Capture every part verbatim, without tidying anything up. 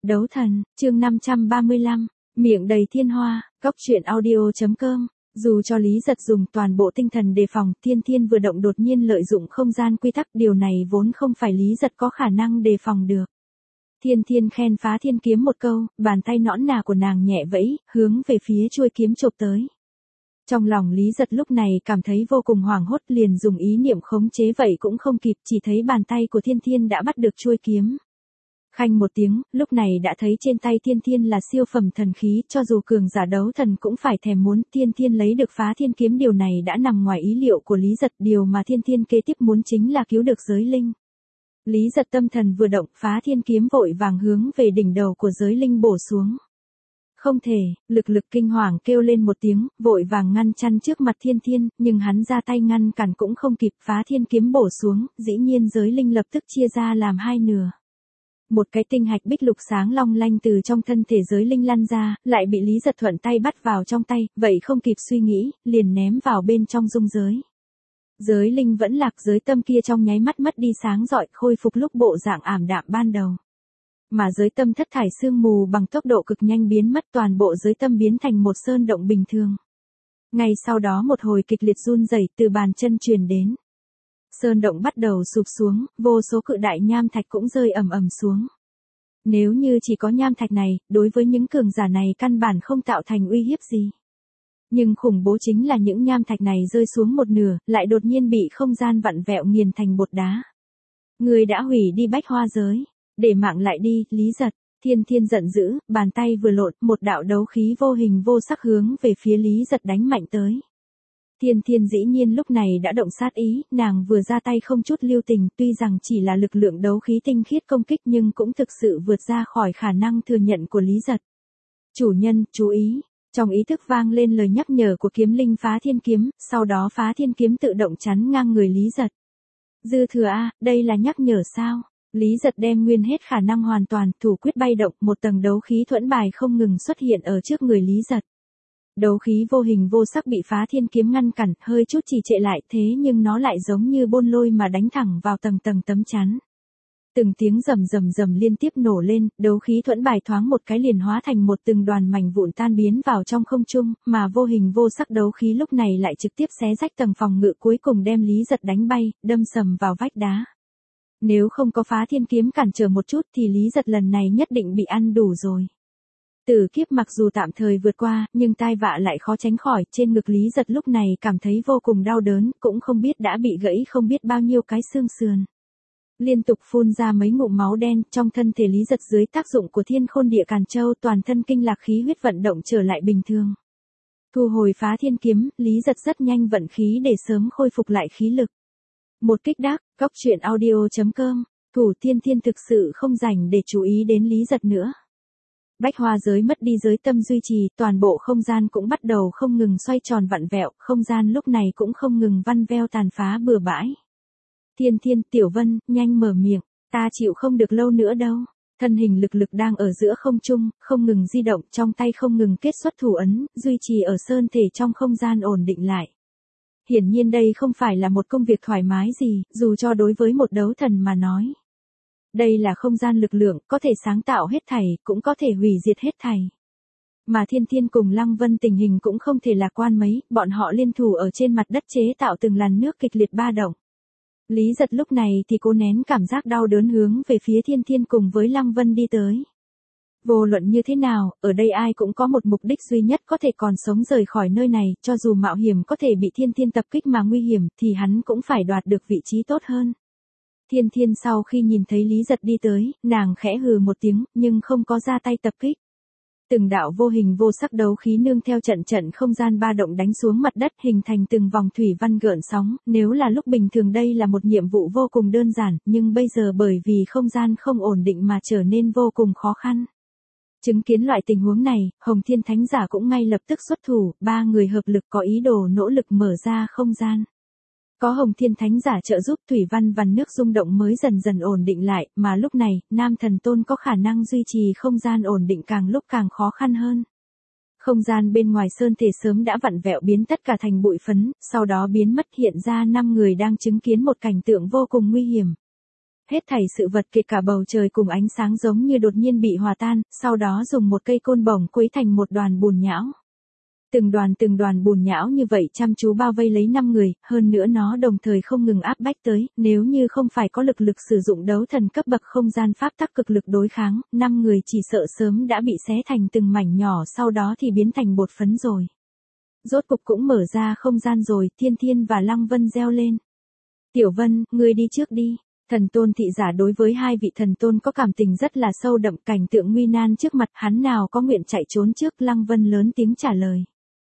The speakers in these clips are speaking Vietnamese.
Đấu thần, chương năm trăm ba mươi lăm, miệng đầy thiên hoa, góc truyện audio.com. Dù cho Lý Giật dùng toàn bộ tinh thần đề phòng, Thiên Thiên vừa động đột nhiên lợi dụng không gian quy tắc, điều này vốn không phải Lý Giật có khả năng đề phòng được. Thiên Thiên khen Phá Thiên kiếm một câu, bàn tay nõn nà của nàng nhẹ vẫy, hướng về phía chuôi kiếm chộp tới. Trong lòng Lý Giật lúc này cảm thấy vô cùng hoảng hốt, liền dùng ý niệm khống chế vậy cũng không kịp, chỉ thấy bàn tay của Thiên Thiên đã bắt được chuôi kiếm. Khanh một tiếng, lúc này đã thấy trên tay Thiên Thiên là siêu phẩm thần khí, cho dù cường giả đấu thần cũng phải thèm muốn. Thiên Thiên lấy được Phá Thiên kiếm, điều này đã nằm ngoài ý liệu của Lý Giật, điều mà Thiên Thiên kế tiếp muốn chính là cứu được giới linh. Lý Giật tâm thần vừa động, Phá Thiên kiếm vội vàng hướng về đỉnh đầu của giới linh bổ xuống. Không thể, lực lực kinh hoàng kêu lên một tiếng, vội vàng ngăn chặn trước mặt Thiên Thiên, nhưng hắn ra tay ngăn cản cũng không kịp, Phá Thiên kiếm bổ xuống, dĩ nhiên giới linh lập tức chia ra làm hai nửa. Một cái tinh hạch bích lục sáng long lanh từ trong thân thể giới linh lăn ra, lại bị Lý Giật thuận tay bắt vào trong tay, vậy không kịp suy nghĩ, liền ném vào bên trong dung giới. Giới linh vẫn lạc, giới tâm kia trong nháy mắt mất đi sáng rọi, khôi phục lúc bộ dạng ảm đạm ban đầu. Mà giới tâm thất thải sương mù bằng tốc độ cực nhanh biến mất, toàn bộ giới tâm biến thành một sơn động bình thường. Ngay sau đó một hồi kịch liệt run rẩy từ bàn chân truyền đến. Sơn động bắt đầu sụp xuống, vô số cự đại nham thạch cũng rơi ầm ầm xuống. Nếu như chỉ có nham thạch này, đối với những cường giả này căn bản không tạo thành uy hiếp gì. Nhưng khủng bố chính là những nham thạch này rơi xuống một nửa, lại đột nhiên bị không gian vặn vẹo nghiền thành bột đá. Người đã hủy đi bách hoa giới, để mạng lại đi, Lý Giật. Thiên Thiên giận dữ, bàn tay vừa lộn, một đạo đấu khí vô hình vô sắc hướng về phía Lý Giật đánh mạnh tới. Thiên Thiên dĩ nhiên lúc này đã động sát ý, nàng vừa ra tay không chút lưu tình, tuy rằng chỉ là lực lượng đấu khí tinh khiết công kích nhưng cũng thực sự vượt ra khỏi khả năng thừa nhận của Lý Giật. Chủ nhân, chú ý, trong ý thức vang lên lời nhắc nhở của kiếm linh Phá Thiên kiếm, sau đó Phá Thiên kiếm tự động chắn ngang người Lý Giật. Dư thừa a, đây là nhắc nhở sao? Lý Giật đem nguyên hết khả năng hoàn toàn, thủ quyết bay động, một tầng đấu khí thuẫn bài không ngừng xuất hiện ở trước người Lý Giật. Đấu khí vô hình vô sắc bị Phá Thiên kiếm ngăn cản, hơi chút trì trệ lại, thế nhưng nó lại giống như bôn lôi mà đánh thẳng vào tầng tầng tấm chắn. Từng tiếng rầm rầm rầm liên tiếp nổ lên, đấu khí thuẫn bài thoáng một cái liền hóa thành một từng đoàn mảnh vụn tan biến vào trong không trung, mà vô hình vô sắc đấu khí lúc này lại trực tiếp xé rách tầng phòng ngự, cuối cùng đem Lý Giật đánh bay, đâm sầm vào vách đá. Nếu không có Phá Thiên kiếm cản trở một chút thì Lý Giật lần này nhất định bị ăn đủ rồi. Tử kiếp mặc dù tạm thời vượt qua, nhưng tai vạ lại khó tránh khỏi, trên ngực Lý Giật lúc này cảm thấy vô cùng đau đớn, cũng không biết đã bị gãy không biết bao nhiêu cái xương sườn. Liên tục phun ra mấy ngụm máu đen, trong thân thể Lý Giật dưới tác dụng của Thiên Khôn Địa Càn Châu, toàn thân kinh lạc khí huyết vận động trở lại bình thường. Thu hồi Phá Thiên kiếm, Lý Giật rất nhanh vận khí để sớm khôi phục lại khí lực. Một kích đắc, góc truyện audio.com, thủ Thiên Thiên thực sự không rảnh để chú ý đến Lý Giật nữa. Bách hoa giới mất đi giới tâm duy trì, toàn bộ không gian cũng bắt đầu không ngừng xoay tròn vặn vẹo, không gian lúc này cũng không ngừng văn veo tàn phá bừa bãi. Thiên Thiên, Tiểu Vân, nhanh mở miệng, ta chịu không được lâu nữa đâu. Thân hình lực lực đang ở giữa không trung, không ngừng di động, trong tay không ngừng kết xuất thủ ấn, duy trì ở sơn thể trong không gian ổn định lại. Hiển nhiên đây không phải là một công việc thoải mái gì, dù cho đối với một đấu thần mà nói. Đây là không gian lực lượng, có thể sáng tạo hết thảy, cũng có thể hủy diệt hết thảy. Mà Thiên Thiên cùng Lăng Vân tình hình cũng không thể lạc quan mấy, bọn họ liên thủ ở trên mặt đất chế tạo từng làn nước kịch liệt ba động. Lý Giật lúc này thì cố nén cảm giác đau đớn hướng về phía Thiên Thiên cùng với Lăng Vân đi tới. Vô luận như thế nào, ở đây ai cũng có một mục đích duy nhất có thể còn sống rời khỏi nơi này, cho dù mạo hiểm có thể bị Thiên Thiên tập kích mà nguy hiểm, thì hắn cũng phải đoạt được vị trí tốt hơn. Thiên Thiên sau khi nhìn thấy Lý Giật đi tới, nàng khẽ hừ một tiếng, nhưng không có ra tay tập kích. Từng đạo vô hình vô sắc đấu khí nương theo trận trận không gian ba động đánh xuống mặt đất, hình thành từng vòng thủy văn gợn sóng, nếu là lúc bình thường đây là một nhiệm vụ vô cùng đơn giản, nhưng bây giờ bởi vì không gian không ổn định mà trở nên vô cùng khó khăn. Chứng kiến loại tình huống này, Hồng Thiên Thánh Giả cũng ngay lập tức xuất thủ, ba người hợp lực có ý đồ nỗ lực mở ra không gian. Có Hồng Thiên Thánh Giả trợ giúp, thủy văn và nước rung động mới dần dần ổn định lại, mà lúc này, Nam Thần Tôn có khả năng duy trì không gian ổn định càng lúc càng khó khăn hơn. Không gian bên ngoài sơn thể sớm đã vặn vẹo biến tất cả thành bụi phấn, sau đó biến mất, hiện ra năm người đang chứng kiến một cảnh tượng vô cùng nguy hiểm. Hết thảy sự vật kể cả bầu trời cùng ánh sáng giống như đột nhiên bị hòa tan, sau đó dùng một cây côn bổng quấy thành một đoàn bùn nhão. Từng đoàn từng đoàn bùn nhão như vậy chăm chú bao vây lấy năm người, hơn nữa nó đồng thời không ngừng áp bách tới, nếu như không phải có lực lực sử dụng đấu thần cấp bậc không gian pháp tắc cực lực đối kháng, năm người chỉ sợ sớm đã bị xé thành từng mảnh nhỏ sau đó thì biến thành bột phấn rồi. Rốt cục cũng mở ra không gian rồi, Thiên Thiên và Lăng Vân reo lên. Tiểu Vân, ngươi đi trước đi. Thần tôn thị giả đối với hai vị thần tôn có cảm tình rất là sâu đậm, cảnh tượng nguy nan trước mặt hắn nào có nguyện chạy trốn trước. Lăng Vân lớn tiếng trả lời.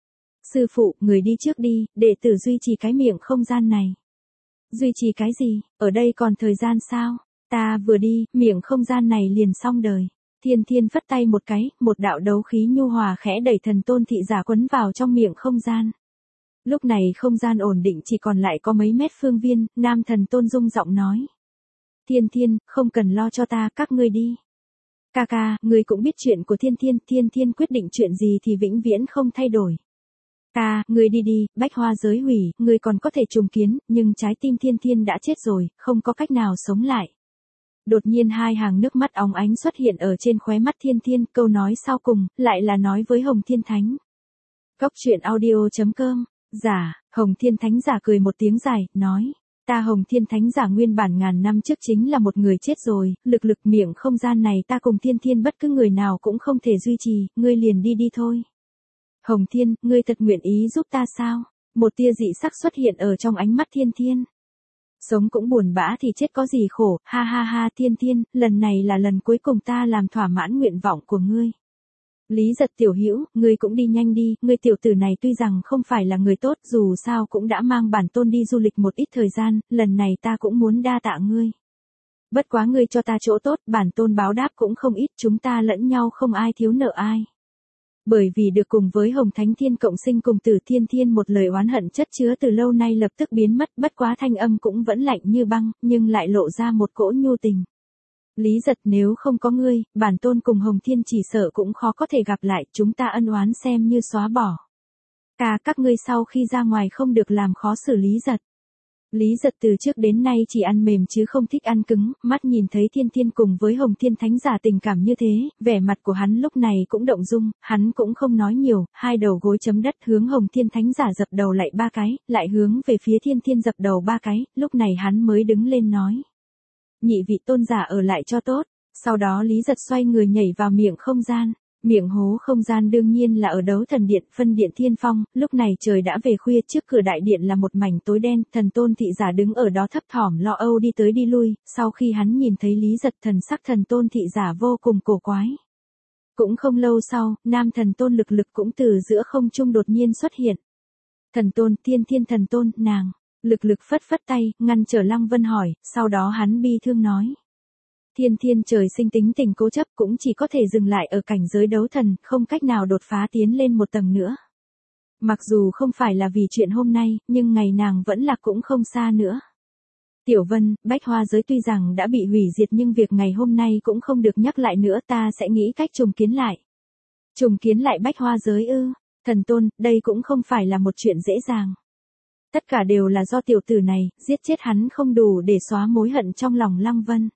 Sư phụ, người đi trước đi, đệ tử duy trì cái miệng không gian này. Duy trì cái gì, ở đây còn thời gian sao? Ta vừa đi, miệng không gian này liền xong đời. Thiên Thiên phất tay một cái, một đạo đấu khí nhu hòa khẽ đẩy thần tôn thị giả quấn vào trong miệng không gian. Lúc này không gian ổn định chỉ còn lại có mấy mét phương viên, nam thần tôn rung giọng nói. Thiên Thiên, không cần lo cho ta, các ngươi đi. Ca ca, ngươi cũng biết chuyện của Thiên Thiên, Thiên Thiên quyết định chuyện gì thì vĩnh viễn không thay đổi. Ca, ngươi đi đi, bách hoa giới hủy, ngươi còn có thể trùng kiến, nhưng trái tim Thiên Thiên đã chết rồi, không có cách nào sống lại. Đột nhiên hai hàng nước mắt óng ánh xuất hiện ở trên khóe mắt Thiên Thiên, câu nói sau cùng, lại là nói với Hồng Thiên Thánh. Góc truyện audio chấm com, giả, Hồng Thiên Thánh giả cười một tiếng dài, nói. Ta Hồng Thiên Thánh giả nguyên bản ngàn năm trước chính là một người chết rồi, lực lực miệng không gian này ta cùng Thiên Thiên bất cứ người nào cũng không thể duy trì, ngươi liền đi đi thôi. Hồng Thiên, ngươi thật nguyện ý giúp ta sao? Một tia dị sắc xuất hiện ở trong ánh mắt Thiên Thiên. Sống cũng buồn bã thì chết có gì khổ, ha ha ha Thiên Thiên, lần này là lần cuối cùng ta làm thỏa mãn nguyện vọng của ngươi. Lý Giật tiểu hữu, ngươi cũng đi nhanh đi, ngươi tiểu tử này tuy rằng không phải là người tốt, dù sao cũng đã mang bản tôn đi du lịch một ít thời gian, lần này ta cũng muốn đa tạ ngươi. Bất quá ngươi cho ta chỗ tốt, bản tôn báo đáp cũng không ít, chúng ta lẫn nhau không ai thiếu nợ ai. Bởi vì được cùng với Hồng Thánh Thiên cộng sinh cùng Tử Thiên Thiên, một lời oán hận chất chứa từ lâu nay lập tức biến mất, bất quá thanh âm cũng vẫn lạnh như băng, nhưng lại lộ ra một cỗ nhu tình. Lý Giật, nếu không có ngươi, bản tôn cùng Hồng Thiên chỉ sợ cũng khó có thể gặp lại, chúng ta ân oán xem như xóa bỏ. Cả các ngươi sau khi ra ngoài không được làm khó xử Lý Giật. Lý Giật từ trước đến nay chỉ ăn mềm chứ không thích ăn cứng, mắt nhìn thấy Thiên Thiên cùng với Hồng Thiên Thánh giả tình cảm như thế, vẻ mặt của hắn lúc này cũng động dung, hắn cũng không nói nhiều, hai đầu gối chấm đất hướng Hồng Thiên Thánh giả dập đầu lại ba cái, lại hướng về phía Thiên Thiên dập đầu ba cái, lúc này hắn mới đứng lên nói. Nhị vị tôn giả ở lại cho tốt, sau đó Lý Giật xoay người nhảy vào miệng không gian. Miệng hố không gian đương nhiên là ở đấu thần điện, phân điện Thiên Phong, lúc này trời đã về khuya, trước cửa đại điện là một mảnh tối đen, thần tôn thị giả đứng ở đó thấp thỏm lo âu đi tới đi lui, sau khi hắn nhìn thấy Lý Giật thần sắc thần tôn thị giả vô cùng cổ quái. Cũng không lâu sau, nam thần tôn lực lực cũng từ giữa không trung đột nhiên xuất hiện. Thần tôn, Thiên Thiên thần tôn, nàng, lực lực phất phất tay, ngăn trở Lăng Vân hỏi, sau đó hắn bi thương nói. Thiên Thiên trời sinh tính tình cố chấp cũng chỉ có thể dừng lại ở cảnh giới đấu thần, không cách nào đột phá tiến lên một tầng nữa. Mặc dù không phải là vì chuyện hôm nay, nhưng ngày nàng vẫn là cũng không xa nữa. Tiểu Vân, bách hoa giới tuy rằng đã bị hủy diệt nhưng việc ngày hôm nay cũng không được nhắc lại nữa, ta sẽ nghĩ cách trùng kiến lại. Trùng kiến lại bách hoa giới ư, thần tôn, đây cũng không phải là một chuyện dễ dàng. Tất cả đều là do tiểu tử này, giết chết hắn không đủ để xóa mối hận trong lòng Lăng Vân.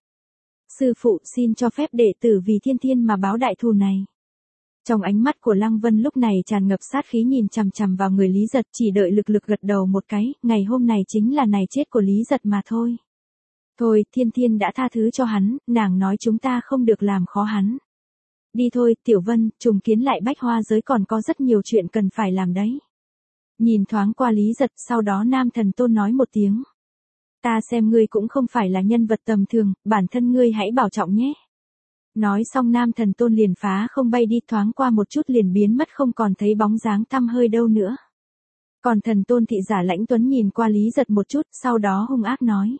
Sư phụ xin cho phép đệ tử vì Thiên Thiên mà báo đại thù này. Trong ánh mắt của Lăng Vân lúc này tràn ngập sát khí nhìn chằm chằm vào người Lý Giật, chỉ đợi lực lực gật đầu một cái, ngày hôm này chính là ngày chết của Lý Giật mà thôi. Thôi, Thiên Thiên đã tha thứ cho hắn, nàng nói chúng ta không được làm khó hắn. Đi thôi, Tiểu Vân, trùng kiến lại bách hoa giới còn có rất nhiều chuyện cần phải làm đấy. Nhìn thoáng qua Lý Giật, sau đó nam thần tôn nói một tiếng. Ta xem ngươi cũng không phải là nhân vật tầm thường, bản thân ngươi hãy bảo trọng nhé. Nói xong nam thần tôn liền phá không bay đi, thoáng qua một chút liền biến mất không còn thấy bóng dáng tăm hơi đâu nữa. Còn thần tôn thị giả Lãnh Tuấn nhìn qua Lý Giật một chút, sau đó hung ác nói.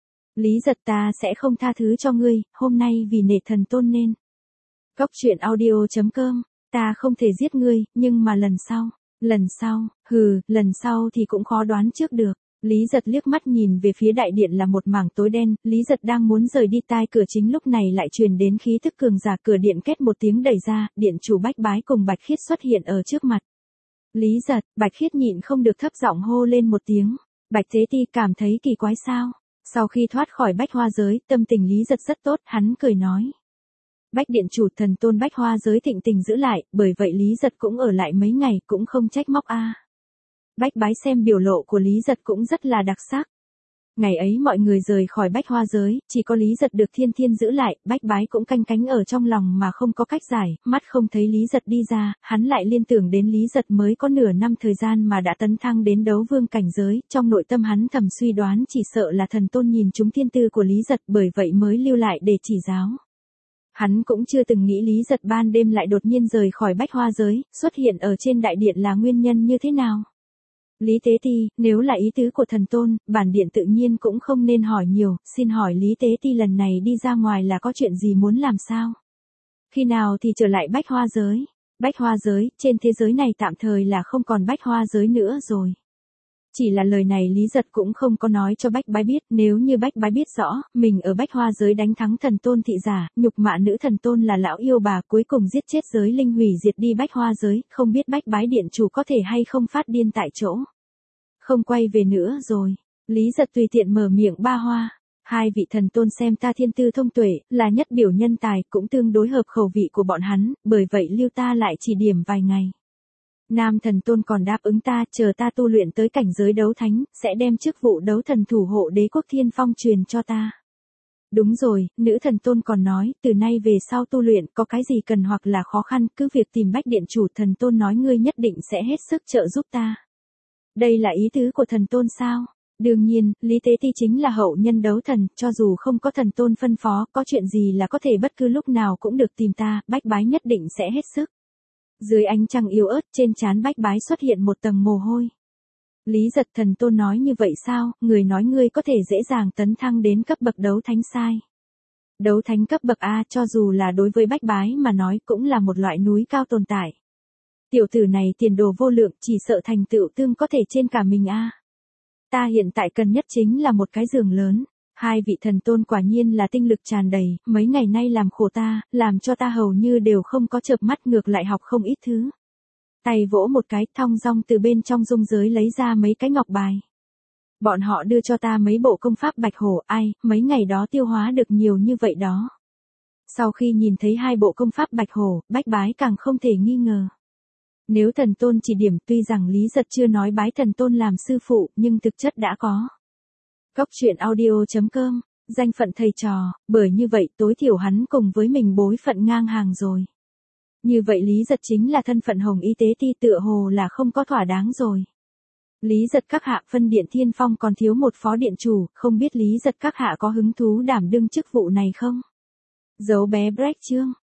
Lý Giật, ta sẽ không tha thứ cho ngươi, hôm nay vì nể thần tôn nên. Góc truyện audio chấm com, ta không thể giết ngươi, nhưng mà lần sau, lần sau, hừ, lần sau thì cũng khó đoán trước được. Lý Giật liếc mắt nhìn về phía đại điện là một mảng tối đen, Lý Giật đang muốn rời đi, tai cửa chính lúc này lại truyền đến khí thức cường giả, cửa điện két một tiếng đẩy ra, điện chủ Bách Bái cùng Bạch Khiết xuất hiện ở trước mặt. Lý Giật, Bạch Khiết nhịn không được thấp giọng hô lên một tiếng, Bạch Thế Ti cảm thấy kỳ quái sao? Sau khi thoát khỏi bách hoa giới, tâm tình Lý Giật rất tốt, hắn cười nói. Bách điện chủ thần tôn bách hoa giới thịnh tình giữ lại, bởi vậy Lý Giật cũng ở lại mấy ngày cũng không trách móc a. Bách bái xem biểu lộ của Lý Giật cũng rất là đặc sắc. Ngày ấy mọi người rời khỏi bách hoa giới, chỉ có Lý Giật được thiên thiên giữ lại, bách bái cũng canh cánh ở trong lòng mà không có cách giải, mắt không thấy Lý Giật đi ra, hắn lại liên tưởng đến Lý Giật mới có nửa năm thời gian mà đã tấn thăng đến đấu vương cảnh giới, trong nội tâm hắn thầm suy đoán chỉ sợ là thần tôn nhìn trúng thiên tư của Lý Giật bởi vậy mới lưu lại để chỉ giáo. Hắn cũng chưa từng nghĩ Lý Giật ban đêm lại đột nhiên rời khỏi bách hoa giới, xuất hiện ở trên đại điện là nguyên nhân như thế nào. Lý Tế Ti, nếu là ý tứ của thần tôn, bản điện tự nhiên cũng không nên hỏi nhiều, xin hỏi Lý Tế Ti lần này đi ra ngoài là có chuyện gì muốn làm sao? Khi nào thì trở lại bách hoa giới? Bách hoa giới, trên thế giới này tạm thời là không còn bách hoa giới nữa rồi. Chỉ là lời này Lý Giật cũng không có nói cho bách bái biết, nếu như bách bái biết rõ, mình ở bách hoa giới đánh thắng thần tôn thị giả, nhục mạ nữ thần tôn là lão yêu bà cuối cùng giết chết giới linh hủy diệt đi bách hoa giới, không biết bách bái điện chủ có thể hay không phát điên tại chỗ. Không quay về nữa rồi, Lý Giật tùy tiện mở miệng ba hoa. Hai vị thần tôn xem ta thiên tư thông tuệ, là nhất biểu nhân tài, cũng tương đối hợp khẩu vị của bọn hắn, bởi vậy lưu ta lại chỉ điểm vài ngày. Nam thần tôn còn đáp ứng ta, chờ ta tu luyện tới cảnh giới đấu thánh, sẽ đem chức vụ đấu thần thủ hộ đế quốc thiên phong truyền cho ta. Đúng rồi, nữ thần tôn còn nói, từ nay về sau tu luyện có cái gì cần hoặc là khó khăn, cứ việc tìm bách điện chủ, thần tôn nói ngươi nhất định sẽ hết sức trợ giúp ta. Đây là ý tứ của thần tôn sao? Đương nhiên, Lý Tế Ti chính là hậu nhân đấu thần, cho dù không có thần tôn phân phó, có chuyện gì là có thể bất cứ lúc nào cũng được tìm ta, bách bái nhất định sẽ hết sức. Dưới ánh trăng yếu ớt, trên trán bách bái xuất hiện một tầng mồ hôi. Lý Giật thần tôn nói như vậy sao, người nói ngươi có thể dễ dàng tấn thăng đến cấp bậc đấu thánh sai. Đấu thánh cấp bậc A cho dù là đối với bách bái mà nói cũng là một loại núi cao tồn tại. Tiểu tử này tiền đồ vô lượng, chỉ sợ thành tựu tương có thể trên cả mình A. Ta hiện tại cần nhất chính là một cái giường lớn. Hai vị thần tôn quả nhiên là tinh lực tràn đầy, mấy ngày nay làm khổ ta, làm cho ta hầu như đều không có chợp mắt, ngược lại học không ít thứ. Tay vỗ một cái, thong dong từ bên trong dung giới lấy ra mấy cái ngọc bài. Bọn họ đưa cho ta mấy bộ công pháp bạch hổ, ai, mấy ngày đó tiêu hóa được nhiều như vậy đó. Sau khi nhìn thấy hai bộ công pháp bạch hổ, bách bái càng không thể nghi ngờ. Nếu thần tôn chỉ điểm, tuy rằng Lý Giật chưa nói bái thần tôn làm sư phụ, nhưng thực chất đã có. Cóc truyện audio chấm com, danh phận thầy trò, bởi như vậy tối thiểu hắn cùng với mình bối phận ngang hàng rồi. Như vậy Lý Giật chính là thân phận Hồng Y Tế Ti, tựa hồ là không có thỏa đáng rồi. Lý Giật các hạ, phân điện Thiên Phong còn thiếu một phó điện chủ, không biết Lý Giật các hạ có hứng thú đảm đương chức vụ này không? Dấu bé break chương.